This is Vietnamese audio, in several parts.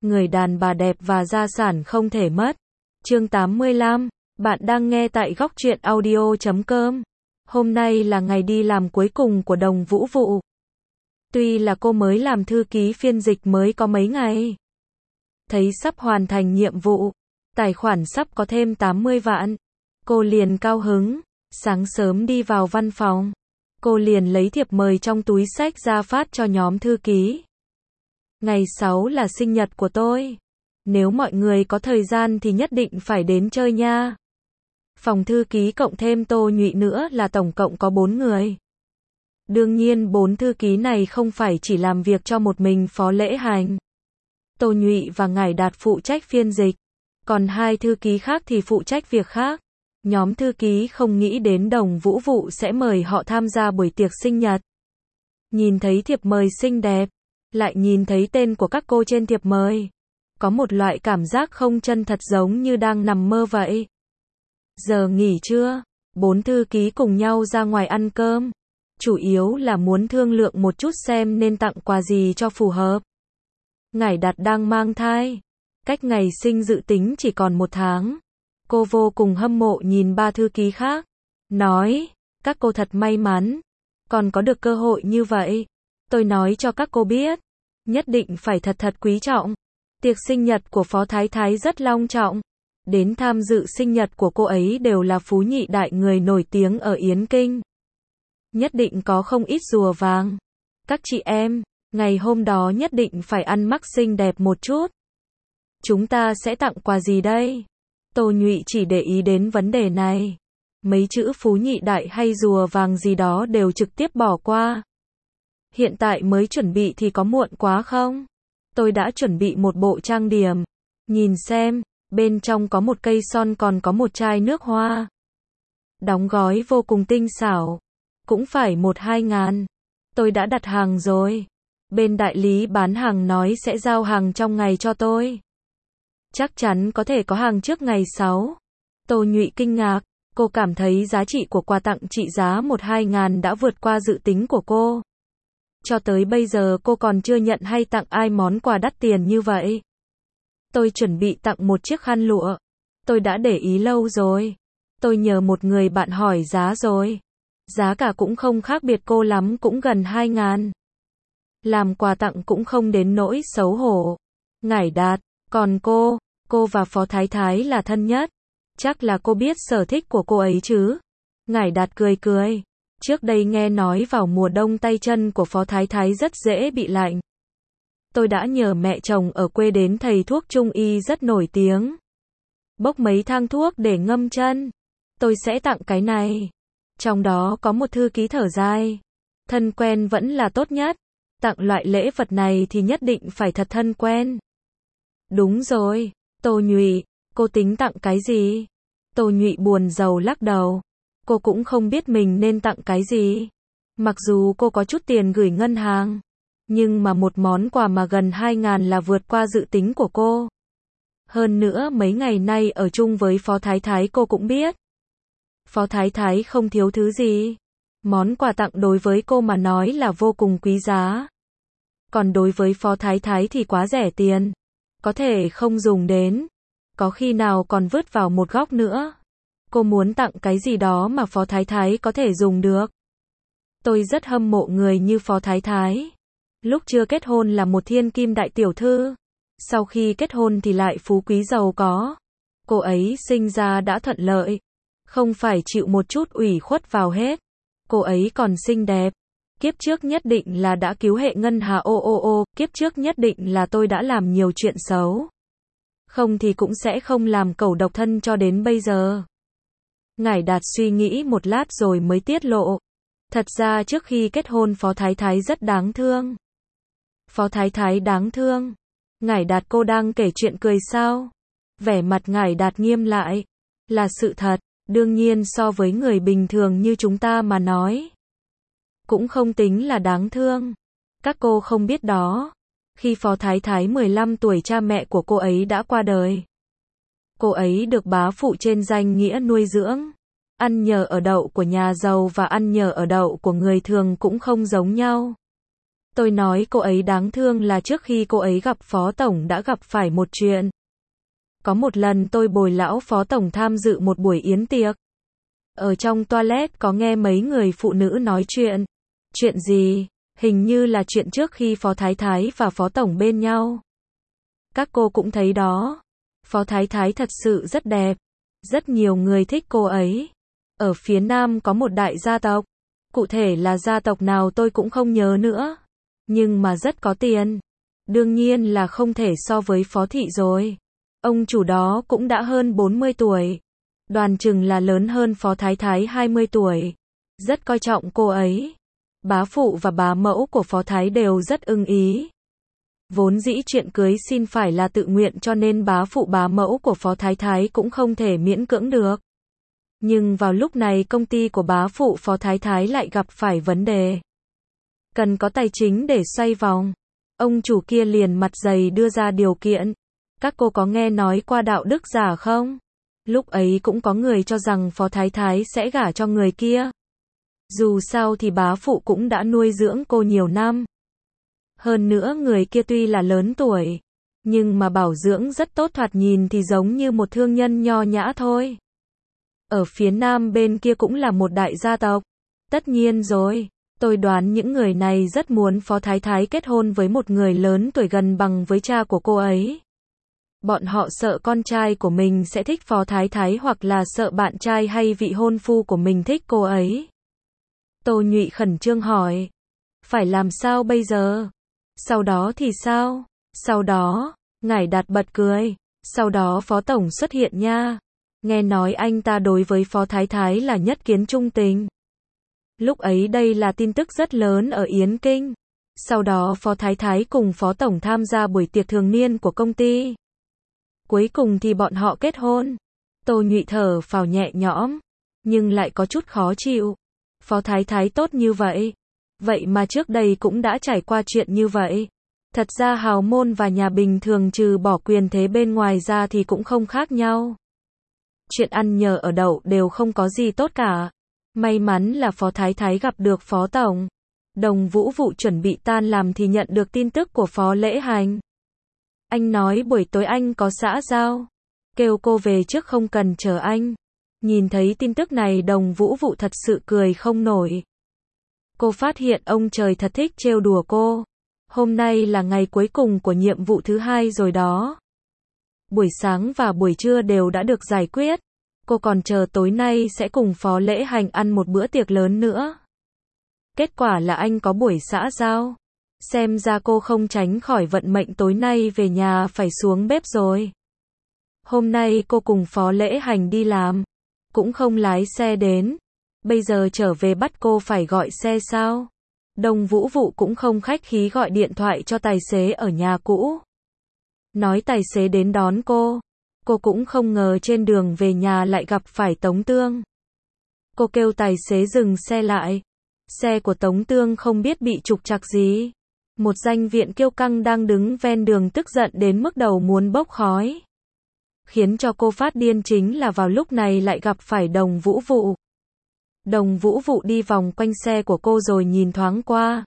người đàn bà đẹp và gia sản không thể mất. Chương 85, bạn đang nghe tại góc truyện audio.com. Hôm nay là ngày đi làm cuối cùng của Đồng Vũ Vụ. Tuy là cô mới làm thư ký phiên dịch mới có mấy ngày. Thấy sắp hoàn thành nhiệm vụ, tài khoản sắp có thêm 80 vạn. Cô liền cao hứng, sáng sớm đi vào văn phòng. Cô liền lấy thiệp mời trong túi xách ra phát cho nhóm thư ký. Ngày 6 là sinh nhật của tôi. Nếu mọi người có thời gian thì nhất định phải đến chơi nha. Phòng thư ký cộng thêm Tô Nhụy nữa là tổng cộng có 4 người. Đương nhiên 4 thư ký này không phải chỉ làm việc cho một mình Phó Lễ Hành. Tô Nhụy và Ngải Đạt phụ trách phiên dịch, còn 2 thư ký khác thì phụ trách việc khác. Nhóm thư ký không nghĩ đến Đồng Vũ Vụ sẽ mời họ tham gia buổi tiệc sinh nhật. Nhìn thấy thiệp mời xinh đẹp, lại nhìn thấy tên của các cô trên thiệp mời. Có một loại cảm giác không chân thật giống như đang nằm mơ vậy. Giờ nghỉ trưa, 4 thư ký cùng nhau ra ngoài ăn cơm. Chủ yếu là muốn thương lượng một chút xem nên tặng quà gì cho phù hợp. Ngải Đạt đang mang thai. Cách ngày sinh dự tính chỉ còn 1 tháng. Cô vô cùng hâm mộ nhìn 3 thư ký khác. Nói, các cô thật may mắn. Còn có được cơ hội như vậy. Tôi nói cho các cô biết. Nhất định phải thật thật quý trọng. Tiệc sinh nhật của Phó Thái Thái rất long trọng. Đến tham dự sinh nhật của cô ấy đều là phú nhị đại người nổi tiếng ở Yến Kinh. Nhất định có không ít rùa vàng. Các chị em, ngày hôm đó nhất định phải ăn mặc xinh đẹp một chút. Chúng ta sẽ tặng quà gì đây? Tô Nhụy chỉ để ý đến vấn đề này. Mấy chữ phú nhị đại hay rùa vàng gì đó đều trực tiếp bỏ qua. Hiện tại mới chuẩn bị thì có muộn quá không? Tôi đã chuẩn bị một bộ trang điểm. Nhìn xem, bên trong có một cây son còn có một chai nước hoa. Đóng gói vô cùng tinh xảo. Cũng phải 1-2 ngàn. Tôi đã đặt hàng rồi. Bên đại lý bán hàng nói sẽ giao hàng trong ngày cho tôi. Chắc chắn có thể có hàng trước ngày 6. Tô Nhụy kinh ngạc. Cô cảm thấy giá trị của quà tặng trị giá 1-2 ngàn đã vượt qua dự tính của cô. Cho tới bây giờ cô còn chưa nhận hay tặng ai món quà đắt tiền như vậy. Tôi chuẩn bị tặng một chiếc khăn lụa. Tôi đã để ý lâu rồi. Tôi nhờ một người bạn hỏi giá rồi. Giá cả cũng không khác biệt cô lắm, cũng gần 2 ngàn. Làm quà tặng cũng không đến nỗi xấu hổ. Ngải Đạt, còn cô và Phó Thái Thái là thân nhất. Chắc là cô biết sở thích của cô ấy chứ. Ngải Đạt cười cười. Trước đây nghe nói vào mùa đông tay chân của Phó Thái Thái rất dễ bị lạnh. Tôi đã nhờ mẹ chồng ở quê đến thầy thuốc trung y rất nổi tiếng. Bốc mấy thang thuốc để ngâm chân. Tôi sẽ tặng cái này. Trong đó có một thư ký thở dài. Thân quen vẫn là tốt nhất. Tặng loại lễ vật này thì nhất định phải thật thân quen. Đúng rồi, Tô Nhụy, cô tính tặng cái gì? Tô Nhụy buồn rầu lắc đầu. Cô cũng không biết mình nên tặng cái gì. Mặc dù cô có chút tiền gửi ngân hàng. Nhưng mà một món quà mà gần 2 ngàn là vượt qua dự tính của cô. Hơn nữa mấy ngày nay ở chung với Phó Thái Thái cô cũng biết. Phó Thái Thái không thiếu thứ gì. Món quà tặng đối với cô mà nói là vô cùng quý giá. Còn đối với Phó Thái Thái thì quá rẻ tiền. Có thể không dùng đến. Có khi nào còn vứt vào một góc nữa. Cô muốn tặng cái gì đó mà Phó Thái Thái có thể dùng được. Tôi rất hâm mộ người như Phó Thái Thái. Lúc chưa kết hôn là một thiên kim đại tiểu thư. Sau khi kết hôn thì lại phú quý giàu có. Cô ấy sinh ra đã thuận lợi. Không phải chịu một chút ủy khuất vào hết. Cô ấy còn xinh đẹp. Kiếp trước nhất định là đã cứu hệ ngân hà kiếp trước nhất định là tôi đã làm nhiều chuyện xấu. Không thì cũng sẽ không làm cẩu độc thân cho đến bây giờ. Ngải Đạt suy nghĩ một lát rồi mới tiết lộ. Thật ra trước khi kết hôn Phó Thái Thái rất đáng thương. Phó Thái Thái đáng thương. Ngải Đạt, cô đang kể chuyện cười sao? Vẻ mặt Ngải Đạt nghiêm lại. Là sự thật, đương nhiên so với người bình thường như chúng ta mà nói. Cũng không tính là đáng thương. Các cô không biết đó. Khi Phó Thái Thái 15 tuổi cha mẹ của cô ấy đã qua đời. Cô ấy được bá phụ trên danh nghĩa nuôi dưỡng. Ăn nhờ ở đậu của nhà giàu và ăn nhờ ở đậu của người thường cũng không giống nhau. Tôi nói cô ấy đáng thương là trước khi cô ấy gặp Phó Tổng đã gặp phải một chuyện. Có một lần tôi bồi lão Phó Tổng tham dự một buổi yến tiệc. Ở trong toilet có nghe mấy người phụ nữ nói chuyện. Chuyện gì? Hình như là chuyện trước khi Phó Thái Thái và Phó Tổng bên nhau. Các cô cũng thấy đó. Phó Thái Thái thật sự rất đẹp. Rất nhiều người thích cô ấy. Ở phía Nam có một đại gia tộc. Cụ thể là gia tộc nào tôi cũng không nhớ nữa. Nhưng mà rất có tiền. Đương nhiên là không thể so với Phó Thị rồi. Ông chủ đó cũng đã hơn 40 tuổi. Đoán chừng là lớn hơn Phó Thái Thái 20 tuổi. Rất coi trọng cô ấy. Bá phụ và bá mẫu của Phó Thái đều rất ưng ý. Vốn dĩ chuyện cưới xin phải là tự nguyện cho nên bá phụ bá mẫu của Phó Thái Thái cũng không thể miễn cưỡng được. Nhưng vào lúc này công ty của bá phụ Phó Thái Thái lại gặp phải vấn đề. Cần có tài chính để xoay vòng. Ông chủ kia liền mặt dày đưa ra điều kiện. Các cô có nghe nói qua đạo đức giả không? Lúc ấy cũng có người cho rằng Phó Thái Thái sẽ gả cho người kia. Dù sao thì bá phụ cũng đã nuôi dưỡng cô nhiều năm. Hơn nữa người kia tuy là lớn tuổi, nhưng mà bảo dưỡng rất tốt, thoạt nhìn thì giống như một thương nhân nho nhã thôi. Ở phía Nam bên kia cũng là một đại gia tộc. Tất nhiên rồi, tôi đoán những người này rất muốn Phó Thái Thái kết hôn với một người lớn tuổi gần bằng với cha của cô ấy. Bọn họ sợ con trai của mình sẽ thích Phó Thái Thái hoặc là sợ bạn trai hay vị hôn phu của mình thích cô ấy. Tô Nhụy khẩn trương hỏi. Phải làm sao bây giờ? Sau đó thì sao? Sau đó, Ngải Đạt bật cười. Sau đó Phó Tổng xuất hiện nha. Nghe nói anh ta đối với Phó Thái Thái là nhất kiến trung tình. Lúc ấy đây là tin tức rất lớn ở Yến Kinh. Sau đó Phó Thái Thái cùng Phó Tổng tham gia buổi tiệc thường niên của công ty. Cuối cùng thì bọn họ kết hôn. Tô Nhụy thở phào nhẹ nhõm, nhưng lại có chút khó chịu. Phó Thái Thái tốt như vậy. Vậy mà trước đây cũng đã trải qua chuyện như vậy. Thật ra hào môn và nhà bình thường trừ bỏ quyền thế bên ngoài ra thì cũng không khác nhau. Chuyện ăn nhờ ở đậu đều không có gì tốt cả. May mắn là Phó Thái Thái gặp được Phó Tổng. Đồng Vũ Vụ chuẩn bị tan làm thì nhận được tin tức của Phó Lễ Hành. Anh nói buổi tối anh có xã giao. Kêu cô về trước không cần chờ anh. Nhìn thấy tin tức này Đồng Vũ Vụ thật sự cười không nổi. Cô phát hiện ông trời thật thích trêu đùa cô. Hôm nay là ngày cuối cùng của nhiệm vụ thứ 2 rồi đó. Buổi sáng và buổi trưa đều đã được giải quyết. Cô còn chờ tối nay sẽ cùng Phó Lễ Hành ăn một bữa tiệc lớn nữa. Kết quả là anh có buổi xã giao. Xem ra cô không tránh khỏi vận mệnh tối nay về nhà phải xuống bếp rồi. Hôm nay cô cùng Phó Lễ Hành đi làm. Cũng không lái xe đến. Bây giờ trở về bắt cô phải gọi xe sao? Đồng Vũ Vụ cũng không khách khí gọi điện thoại cho tài xế ở nhà cũ. Nói tài xế đến đón cô. Cô cũng không ngờ trên đường về nhà lại gặp phải Tống Tương. Cô kêu tài xế dừng xe lại. Xe của Tống Tương không biết bị trục trặc gì. Một danh viện kiêu căng đang đứng ven đường tức giận đến mức đầu muốn bốc khói. Khiến cho cô phát điên chính là vào lúc này lại gặp phải Đồng Vũ Vụ. Đồng Vũ Vụ đi vòng quanh xe của cô rồi nhìn thoáng qua.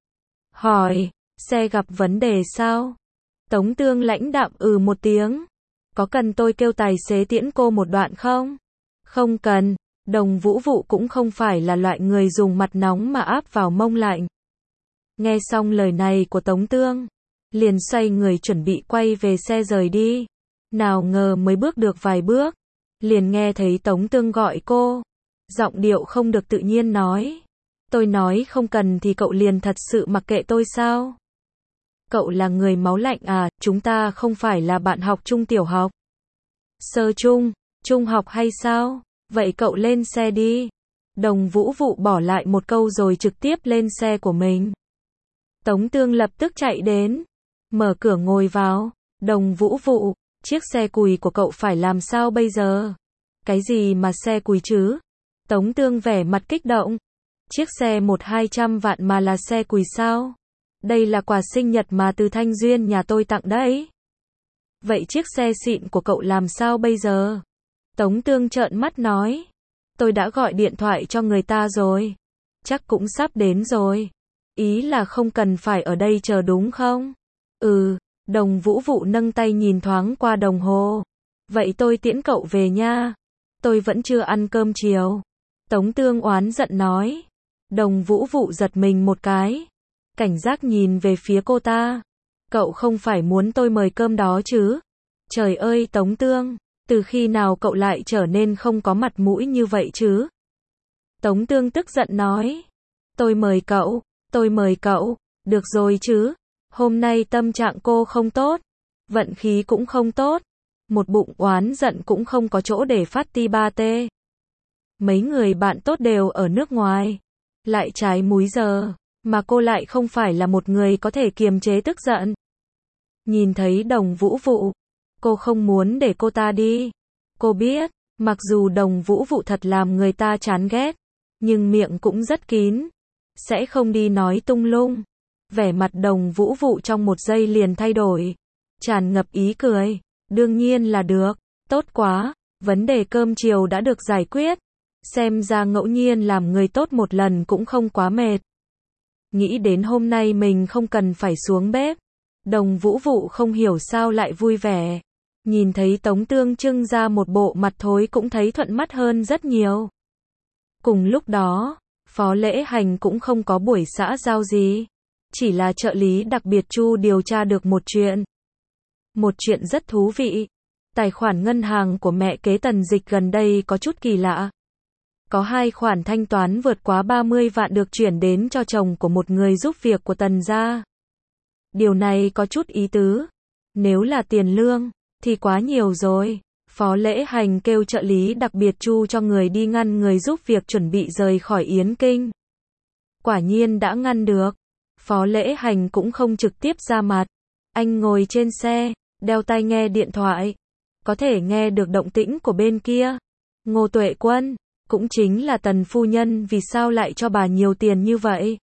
Hỏi, xe gặp vấn đề sao? Tống Tương lãnh đạm một tiếng. Có cần tôi kêu tài xế tiễn cô một đoạn không? Không cần, Đồng Vũ Vụ cũng không phải là loại người dùng mặt nóng mà áp vào mông lạnh. Nghe xong lời này của Tống Tương, liền xoay người chuẩn bị quay về xe rời đi. Nào ngờ mới bước được vài bước, liền nghe thấy Tống Tương gọi cô. Giọng điệu không được tự nhiên nói. Tôi nói không cần thì cậu liền thật sự mặc kệ tôi sao? Cậu là người máu lạnh à, chúng ta không phải là bạn học chung tiểu học. Sơ trung, trung học hay sao? Vậy cậu lên xe đi. Đồng Vũ Vụ bỏ lại một câu rồi trực tiếp lên xe của mình. Tống Tương lập tức chạy đến, mở cửa ngồi vào. Đồng Vũ Vụ, chiếc xe cùi của cậu phải làm sao bây giờ? Cái gì mà xe cùi chứ? Tống Tương vẻ mặt kích động. Chiếc xe 1-200 vạn mà là xe cùi sao? Đây là quà sinh nhật mà từ Thanh Duyên nhà tôi tặng đấy. Vậy chiếc xe xịn của cậu làm sao bây giờ? Tống Tương trợn mắt nói. Tôi đã gọi điện thoại cho người ta rồi. Chắc cũng sắp đến rồi. Ý là không cần phải ở đây chờ đúng không? Ừ, Đồng Vũ Vụ nâng tay nhìn thoáng qua đồng hồ. Vậy tôi tiễn cậu về nha. Tôi vẫn chưa ăn cơm chiều. Tống Tương oán giận nói. Đồng Vũ Vụ giật mình một cái. Cảnh giác nhìn về phía cô ta. Cậu không phải muốn tôi mời cơm đó chứ? Trời ơi Tống Tương, từ khi nào cậu lại trở nên không có mặt mũi như vậy chứ? Tống Tương tức giận nói. Tôi mời cậu, được rồi chứ? Hôm nay tâm trạng cô không tốt, vận khí cũng không tốt, một bụng oán giận cũng không có chỗ để phát ti ba tê. Mấy người bạn tốt đều ở nước ngoài, lại trái múi giờ, mà cô lại không phải là một người có thể kiềm chế tức giận. Nhìn thấy Đồng Vũ Vụ, cô không muốn để cô ta đi. Cô biết, mặc dù Đồng Vũ Vụ thật làm người ta chán ghét, nhưng miệng cũng rất kín, sẽ không đi nói tung lung. Vẻ mặt Đồng Vũ Vụ trong một giây liền thay đổi, tràn ngập ý cười. Đương nhiên là được, tốt quá, vấn đề cơm chiều đã được giải quyết. Xem ra ngẫu nhiên làm người tốt một lần cũng không quá mệt. Nghĩ đến hôm nay mình không cần phải xuống bếp, Đồng Vũ Vụ không hiểu sao lại vui vẻ. Nhìn thấy Tống Tương trưng ra một bộ mặt thối cũng thấy thuận mắt hơn rất nhiều. Cùng lúc đó, Phó Lễ Hành cũng không có buổi xã giao gì. Chỉ là trợ lý đặc biệt Chu điều tra được một chuyện. Một chuyện rất thú vị. Tài khoản ngân hàng của mẹ kế Tần Dịch gần đây có chút kỳ lạ. Có 2 khoản thanh toán vượt quá 30 vạn được chuyển đến cho chồng của một người giúp việc của Tần gia. Điều này có chút ý tứ. Nếu là tiền lương, thì quá nhiều rồi. Phó Lễ Hành kêu trợ lý đặc biệt Chu cho người đi ngăn người giúp việc chuẩn bị rời khỏi Yến Kinh. Quả nhiên đã ngăn được. Phó Lễ Hành cũng không trực tiếp ra mặt. Anh ngồi trên xe, đeo tai nghe điện thoại. Có thể nghe được động tĩnh của bên kia. Ngô Tuệ Quân, cũng chính là Tần phu nhân, vì sao lại cho bà nhiều tiền như vậy?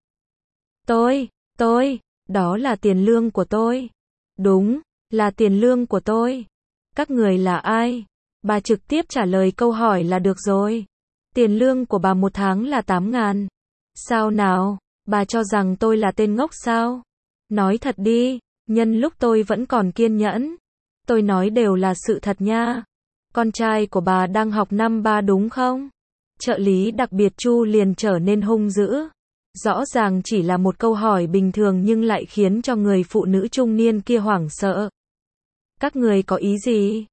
Tôi, đó là tiền lương của tôi. Đúng, là tiền lương của tôi. Các người là ai? Bà trực tiếp trả lời câu hỏi là được rồi. Tiền lương của bà một tháng là 8.000. Sao nào? Bà cho rằng tôi là tên ngốc sao? Nói thật đi, nhân lúc tôi vẫn còn kiên nhẫn. Tôi nói đều là sự thật nha. Con trai của bà đang học năm 3 đúng không? Trợ lý đặc biệt Chu liền trở nên hung dữ. Rõ ràng chỉ là một câu hỏi bình thường nhưng lại khiến cho người phụ nữ trung niên kia hoảng sợ. Các người có ý gì?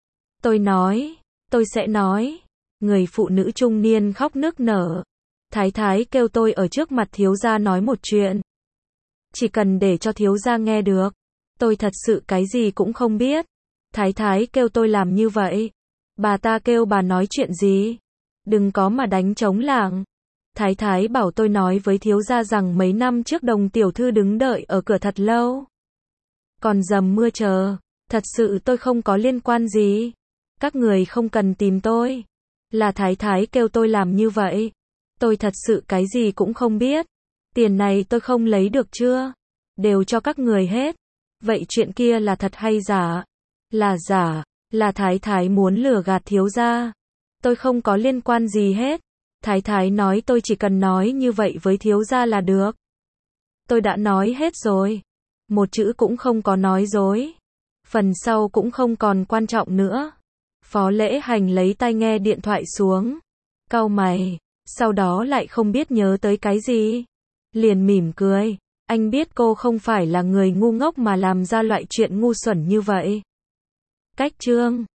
Tôi sẽ nói. Người phụ nữ trung niên khóc nức nở. Thái thái kêu tôi ở trước mặt thiếu gia nói một chuyện. Chỉ cần để cho thiếu gia nghe được. Tôi thật sự cái gì cũng không biết. Thái thái kêu tôi làm như vậy. Bà ta kêu bà nói chuyện gì? Đừng có mà đánh trống lảng. Thái thái bảo tôi nói với thiếu gia rằng mấy năm trước Đồng tiểu thư đứng đợi ở cửa thật lâu. Còn dầm mưa chờ. Thật sự tôi không có liên quan gì. Các người không cần tìm tôi. Là thái thái kêu tôi làm như vậy. Tôi thật sự cái gì cũng không biết. Tiền này tôi không lấy được chưa? Đều cho các người hết. Vậy chuyện kia là thật hay giả? Là giả, là thái thái muốn lừa gạt thiếu gia. Tôi không có liên quan gì hết. Thái thái nói tôi chỉ cần nói như vậy với thiếu gia là được. Tôi đã nói hết rồi. Một chữ cũng không có nói dối. Phần sau cũng không còn quan trọng nữa. Phó Lễ Hành lấy tai nghe điện thoại xuống. Cau mày. Sau đó lại không biết nhớ tới cái gì. Liền mỉm cười. Anh biết cô không phải là người ngu ngốc mà làm ra loại chuyện ngu xuẩn như vậy. Cách chương